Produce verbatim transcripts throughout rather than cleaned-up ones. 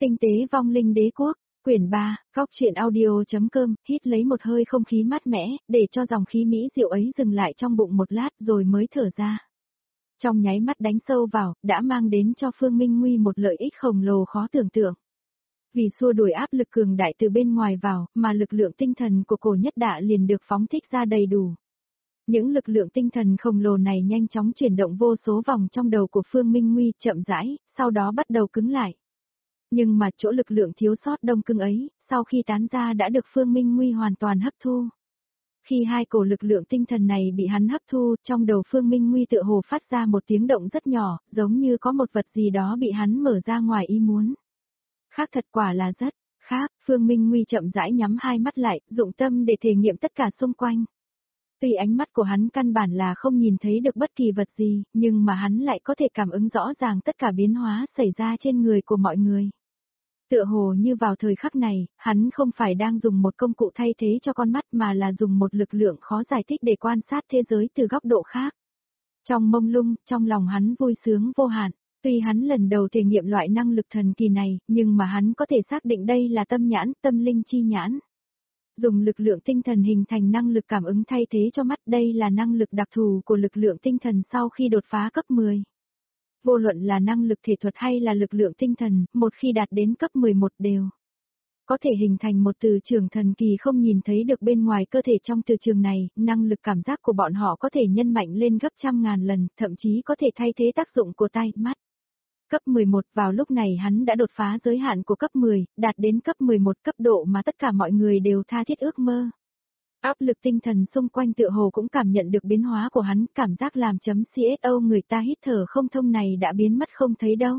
Tinh tế vong linh đế quốc, quyển ba, góc truyện audio.com, hít lấy một hơi không khí mát mẻ, để cho dòng khí mỹ diệu ấy dừng lại trong bụng một lát rồi mới thở ra. Trong nháy mắt đánh sâu vào, đã mang đến cho Phương Minh Nguy một lợi ích khổng lồ khó tưởng tượng. Vì xua đuổi áp lực cường đại từ bên ngoài vào, mà lực lượng tinh thần của cổ nhất đạ liền được phóng thích ra đầy đủ. Những lực lượng tinh thần khổng lồ này nhanh chóng chuyển động vô số vòng trong đầu của Phương Minh Nguy, chậm rãi, sau đó bắt đầu cứng lại. Nhưng mà chỗ lực lượng thiếu sót đông cứng ấy, sau khi tán ra đã được Phương Minh Nguy hoàn toàn hấp thu. Khi hai cổ lực lượng tinh thần này bị hắn hấp thu, trong đầu Phương Minh Nguy tựa hồ phát ra một tiếng động rất nhỏ, giống như có một vật gì đó bị hắn mở ra ngoài ý muốn. Khác thật, quả là rất khác. Phương Minh Nguy chậm rãi nhắm hai mắt lại, dụng tâm để thể nghiệm tất cả xung quanh. Tuy ánh mắt của hắn căn bản là không nhìn thấy được bất kỳ vật gì, nhưng mà hắn lại có thể cảm ứng rõ ràng tất cả biến hóa xảy ra trên người của mọi người. Tựa hồ như vào thời khắc này, hắn không phải đang dùng một công cụ thay thế cho con mắt mà là dùng một lực lượng khó giải thích để quan sát thế giới từ góc độ khác. Trong mông lung, trong lòng hắn vui sướng vô hạn. Tuy hắn lần đầu thể nghiệm loại năng lực thần kỳ này, nhưng mà hắn có thể xác định đây là tâm nhãn, tâm linh chi nhãn. Dùng lực lượng tinh thần hình thành năng lực cảm ứng thay thế cho mắt, đây là năng lực đặc thù của lực lượng tinh thần sau khi đột phá cấp mười. Vô luận là năng lực thể thuật hay là lực lượng tinh thần, một khi đạt đến cấp mười một đều có thể hình thành một từ trường thần kỳ không nhìn thấy được bên ngoài cơ thể. Trong từ trường này, năng lực cảm giác của bọn họ có thể nhân mạnh lên gấp trăm ngàn lần, thậm chí có thể thay thế tác dụng của tai, mắt. Cấp mười một, vào lúc này hắn đã đột phá giới hạn của cấp mười, đạt đến cấp mười một, cấp độ mà tất cả mọi người đều tha thiết ước mơ. Áp lực tinh thần xung quanh tựa hồ cũng cảm nhận được biến hóa của hắn, cảm giác làm chấm xô người ta hít thở không thông này đã biến mất không thấy đâu.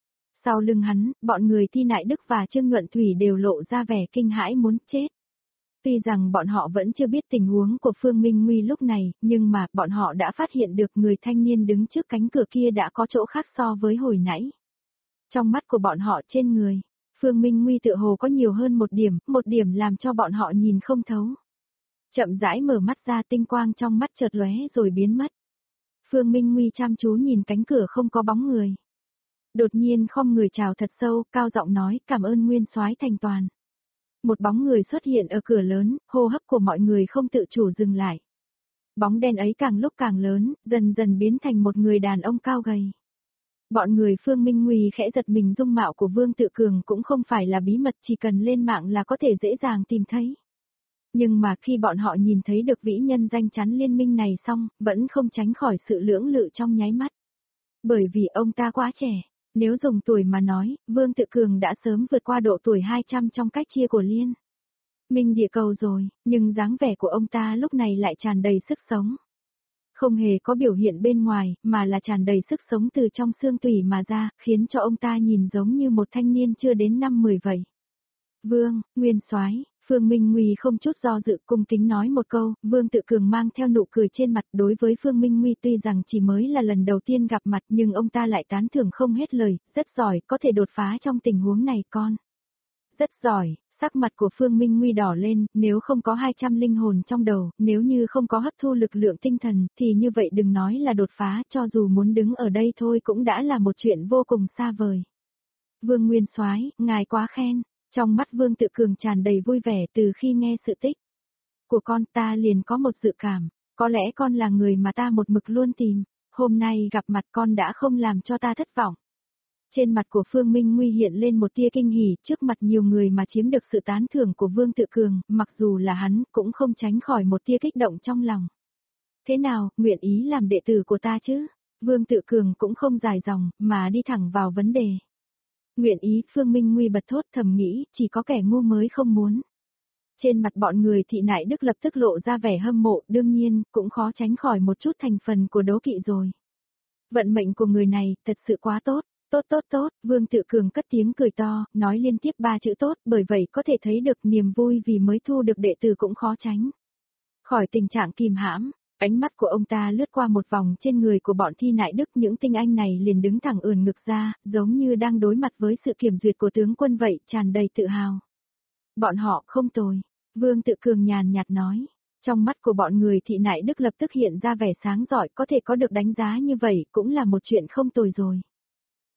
Sau lưng hắn, bọn người Thi Nại Đức và Trương Nhuận Thủy đều lộ ra vẻ kinh hãi muốn chết. Tuy rằng bọn họ vẫn chưa biết tình huống của Phương Minh Nguy lúc này, nhưng mà bọn họ đã phát hiện được người thanh niên đứng trước cánh cửa kia đã có chỗ khác so với hồi nãy. Trong mắt của bọn họ trên người, Phương Minh Nguy tựa hồ có nhiều hơn một điểm, một điểm làm cho bọn họ nhìn không thấu. Chậm rãi mở mắt ra, tinh quang trong mắt chợt lóe rồi biến mất. Phương Minh Nguy chăm chú nhìn cánh cửa không có bóng người. Đột nhiên khom người chào thật sâu, cao giọng nói, cảm ơn Nguyên Soái thành toàn. Một bóng người xuất hiện ở cửa lớn, hô hấp của mọi người không tự chủ dừng lại. Bóng đen ấy càng lúc càng lớn, dần dần biến thành một người đàn ông cao gầy. Bọn người Phương Minh Nguy khẽ giật mình, dung mạo của Vương Tự Cường cũng không phải là bí mật, chỉ cần lên mạng là có thể dễ dàng tìm thấy. Nhưng mà khi bọn họ nhìn thấy được vĩ nhân danh chắn liên minh này xong, vẫn không tránh khỏi sự lưỡng lự trong nháy mắt. Bởi vì ông ta quá trẻ. Nếu dùng tuổi mà nói, Vương Tự Cường đã sớm vượt qua độ tuổi hai trăm trong cách chia của liên minh địa cầu rồi, nhưng dáng vẻ của ông ta lúc này lại tràn đầy sức sống. Không hề có biểu hiện bên ngoài, mà là tràn đầy sức sống từ trong xương tủy mà ra, khiến cho ông ta nhìn giống như một thanh niên chưa đến năm mười vậy. Vương, Nguyên Soái. Phương Minh Nguy không chút do dự cung kính nói một câu, Vương Tự Cường mang theo nụ cười trên mặt. Đối với Phương Minh Nguy tuy rằng chỉ mới là lần đầu tiên gặp mặt nhưng ông ta lại tán thưởng không hết lời, rất giỏi, có thể đột phá trong tình huống này con. Rất giỏi, sắc mặt của Phương Minh Nguy đỏ lên, nếu không có hai trăm linh hồn trong đầu, nếu như không có hấp thu lực lượng tinh thần, thì như vậy đừng nói là đột phá, cho dù muốn đứng ở đây thôi cũng đã là một chuyện vô cùng xa vời. Vương Nguyên Soái, ngài quá khen. Trong mắt Vương Tự Cường tràn đầy vui vẻ, từ khi nghe sự tích của con ta liền có một dự cảm, có lẽ con là người mà ta một mực luôn tìm, hôm nay gặp mặt con đã không làm cho ta thất vọng. Trên mặt của Phương Minh Nguy hiện lên một tia kinh hỉ, trước mặt nhiều người mà chiếm được sự tán thưởng của Vương Tự Cường, mặc dù là hắn cũng không tránh khỏi một tia kích động trong lòng. Thế nào, nguyện ý làm đệ tử của ta chứ? Vương Tự Cường cũng không dài dòng, mà đi thẳng vào vấn đề. Nguyện ý, Phương Minh Nguy bật thốt thầm nghĩ, chỉ có kẻ ngu mới không muốn. Trên mặt bọn người Thị Nại Đức lập tức lộ ra vẻ hâm mộ, đương nhiên, cũng khó tránh khỏi một chút thành phần của đố kỵ rồi. Vận mệnh của người này, thật sự quá tốt, tốt tốt tốt, Vương Tự Cường cất tiếng cười to, nói liên tiếp ba chữ tốt, bởi vậy có thể thấy được niềm vui vì mới thu được đệ tử cũng khó tránh khỏi tình trạng kìm hãm. Ánh mắt của ông ta lướt qua một vòng trên người của bọn Thi Nại Đức, những tinh anh này liền đứng thẳng ưỡn ngực ra, giống như đang đối mặt với sự kiểm duyệt của tướng quân vậy, tràn đầy tự hào. Bọn họ không tồi, Vương Tự Cường nhàn nhạt nói. Trong mắt của bọn người Thị Nại Đức lập tức hiện ra vẻ sáng giỏi, có thể có được đánh giá như vậy cũng là một chuyện không tồi rồi.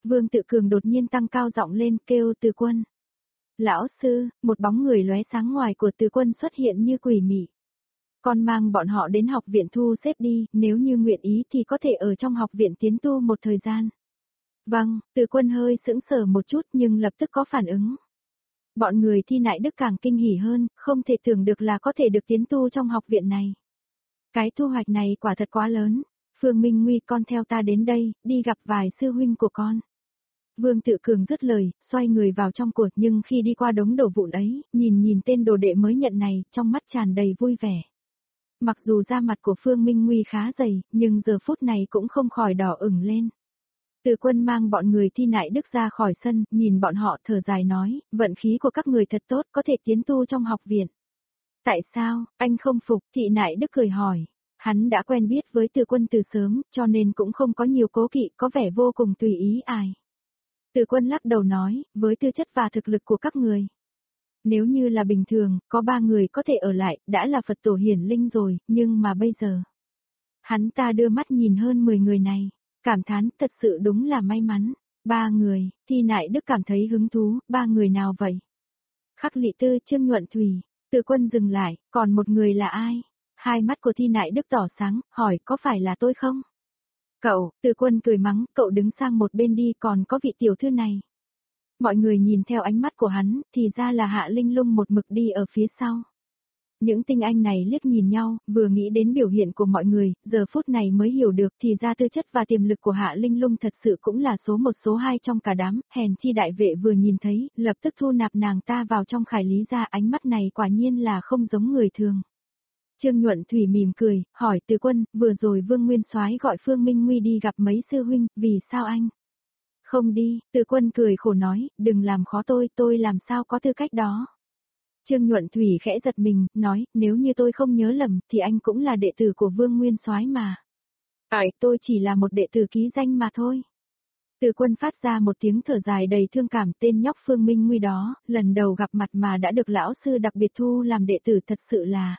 Vương Tự Cường đột nhiên tăng cao giọng lên kêu Từ Quân. Lão sư, một bóng người lóe sáng ngoài của Từ Quân xuất hiện như quỷ mị. Con mang bọn họ đến học viện thu xếp đi, nếu như nguyện ý thì có thể ở trong học viện tiến tu một thời gian. Vâng, Từ Quân hơi sững sờ một chút nhưng lập tức có phản ứng. Bọn người Thi Nại Đức càng kinh hỉ hơn, không thể tưởng được là có thể được tiến tu trong học viện này. Cái thu hoạch này quả thật quá lớn. Phương Minh Nguy, con theo ta đến đây, đi gặp vài sư huynh của con. Vương Tự Cường dứt lời, xoay người vào trong cuộc, nhưng khi đi qua đống đồ vụn ấy, nhìn nhìn tên đồ đệ mới nhận này, trong mắt tràn đầy vui vẻ. Mặc dù da mặt của Phương Minh Nguy khá dày, nhưng giờ phút này cũng không khỏi đỏ ửng lên. Từ Quân mang bọn người Thi Nại Đức ra khỏi sân, nhìn bọn họ thở dài nói, vận khí của các người thật tốt, có thể tiến tu trong học viện. Tại sao, anh không phục? Thị Nại Đức cười hỏi. Hắn đã quen biết với Từ Quân từ sớm, cho nên cũng không có nhiều cố kỵ, có vẻ vô cùng tùy ý ai. Từ Quân lắc đầu nói, với tư chất và thực lực của các người. Nếu như là bình thường, có ba người có thể ở lại, đã là Phật tổ hiển linh rồi, nhưng mà bây giờ. Hắn ta đưa mắt nhìn hơn mười người này, cảm thán thật sự đúng là may mắn. Ba người, Thi Nại Đức cảm thấy hứng thú, ba người nào vậy? Khắc Lị Tư, Trương Nhuận Thủy. Từ Quân dừng lại, còn một người là ai? Hai mắt của Thi Nại Đức tỏ sáng, hỏi có phải là tôi không? Cậu, Từ Quân cười mắng, cậu đứng sang một bên đi, còn có vị tiểu thư này. Mọi người nhìn theo ánh mắt của hắn, thì ra là Hạ Linh Lung một mực đi ở phía sau. Những tinh anh này liếc nhìn nhau, vừa nghĩ đến biểu hiện của mọi người, giờ phút này mới hiểu được thì ra tư chất và tiềm lực của Hạ Linh Lung thật sự cũng là số một số hai trong cả đám, hèn chi đại vệ vừa nhìn thấy, lập tức thu nạp nàng ta vào trong khải lý ra, ánh mắt này quả nhiên là không giống người thường. Trương Nhuận Thủy mỉm cười, hỏi Từ Quân, vừa rồi Vương Nguyên Soái gọi Phương Minh Nguy đi gặp mấy sư huynh, vì sao anh không đi? Từ Quân cười khổ nói, đừng làm khó tôi, tôi làm sao có tư cách đó. Trương Nhuận Thủy khẽ giật mình, nói, nếu như tôi không nhớ lầm, thì anh cũng là đệ tử của Vương Nguyên Soái mà. Tại, tôi chỉ là một đệ tử ký danh mà thôi. Từ Quân phát ra một tiếng thở dài đầy thương cảm, tên nhóc Phương Minh Nguy đó, lần đầu gặp mặt mà đã được lão sư đặc biệt thu làm đệ tử thật sự là.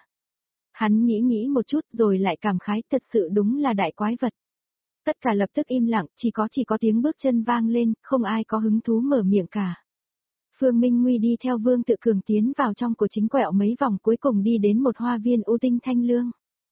Hắn nghĩ nghĩ một chút rồi lại cảm khái, thật sự đúng là đại quái vật. Tất cả lập tức im lặng, chỉ có chỉ có tiếng bước chân vang lên, không ai có hứng thú mở miệng cả. Phương Minh Nguy đi theo Vương Tự Cường tiến vào trong của chính quẹo mấy vòng, cuối cùng đi đến một hoa viên u tinh thanh lương.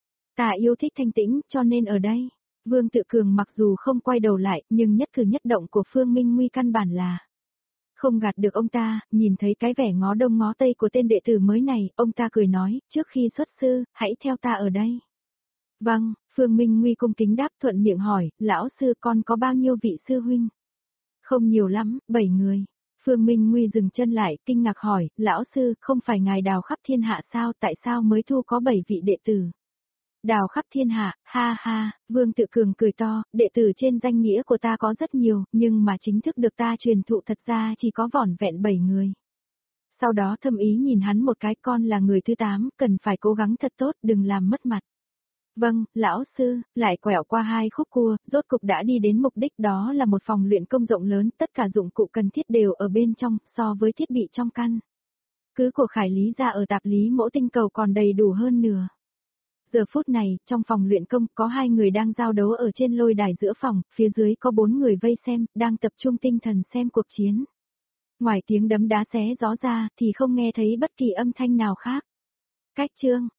Ta yêu thích thanh tĩnh, cho nên ở đây. Vương Tự Cường mặc dù không quay đầu lại, nhưng nhất cử nhất động của Phương Minh Nguy căn bản là không gạt được ông ta. Nhìn thấy cái vẻ ngó đông ngó tây của tên đệ tử mới này, ông ta cười nói, trước khi xuất sư, hãy theo ta ở đây. Vâng, Phương Minh Nguy cung kính đáp, thuận miệng hỏi, lão sư con có bao nhiêu vị sư huynh? Không nhiều lắm, bảy người. Phương Minh Nguy dừng chân lại, kinh ngạc hỏi, lão sư, không phải ngài đào khắp thiên hạ sao, tại sao mới thu có bảy vị đệ tử? Đào khắp thiên hạ, ha ha, Vương Tự Cường cười to, đệ tử trên danh nghĩa của ta có rất nhiều, nhưng mà chính thức được ta truyền thụ thật ra chỉ có vỏn vẹn bảy người. Sau đó thâm ý nhìn hắn một cái, con là người thứ tám, cần phải cố gắng thật tốt, đừng làm mất mặt. Vâng, lão sư, lại quẹo qua hai khúc cua, rốt cục đã đi đến mục đích, đó là một phòng luyện công rộng lớn, tất cả dụng cụ cần thiết đều ở bên trong, so với thiết bị trong căn cứ của Khải Lý ra ở Tạp Lý Mỗ Tinh Cầu còn đầy đủ hơn nửa. Giờ phút này, trong phòng luyện công có hai người đang giao đấu ở trên lôi đài giữa phòng, phía dưới có bốn người vây xem, đang tập trung tinh thần xem cuộc chiến. Ngoài tiếng đấm đá xé gió ra, thì không nghe thấy bất kỳ âm thanh nào khác. Cách chương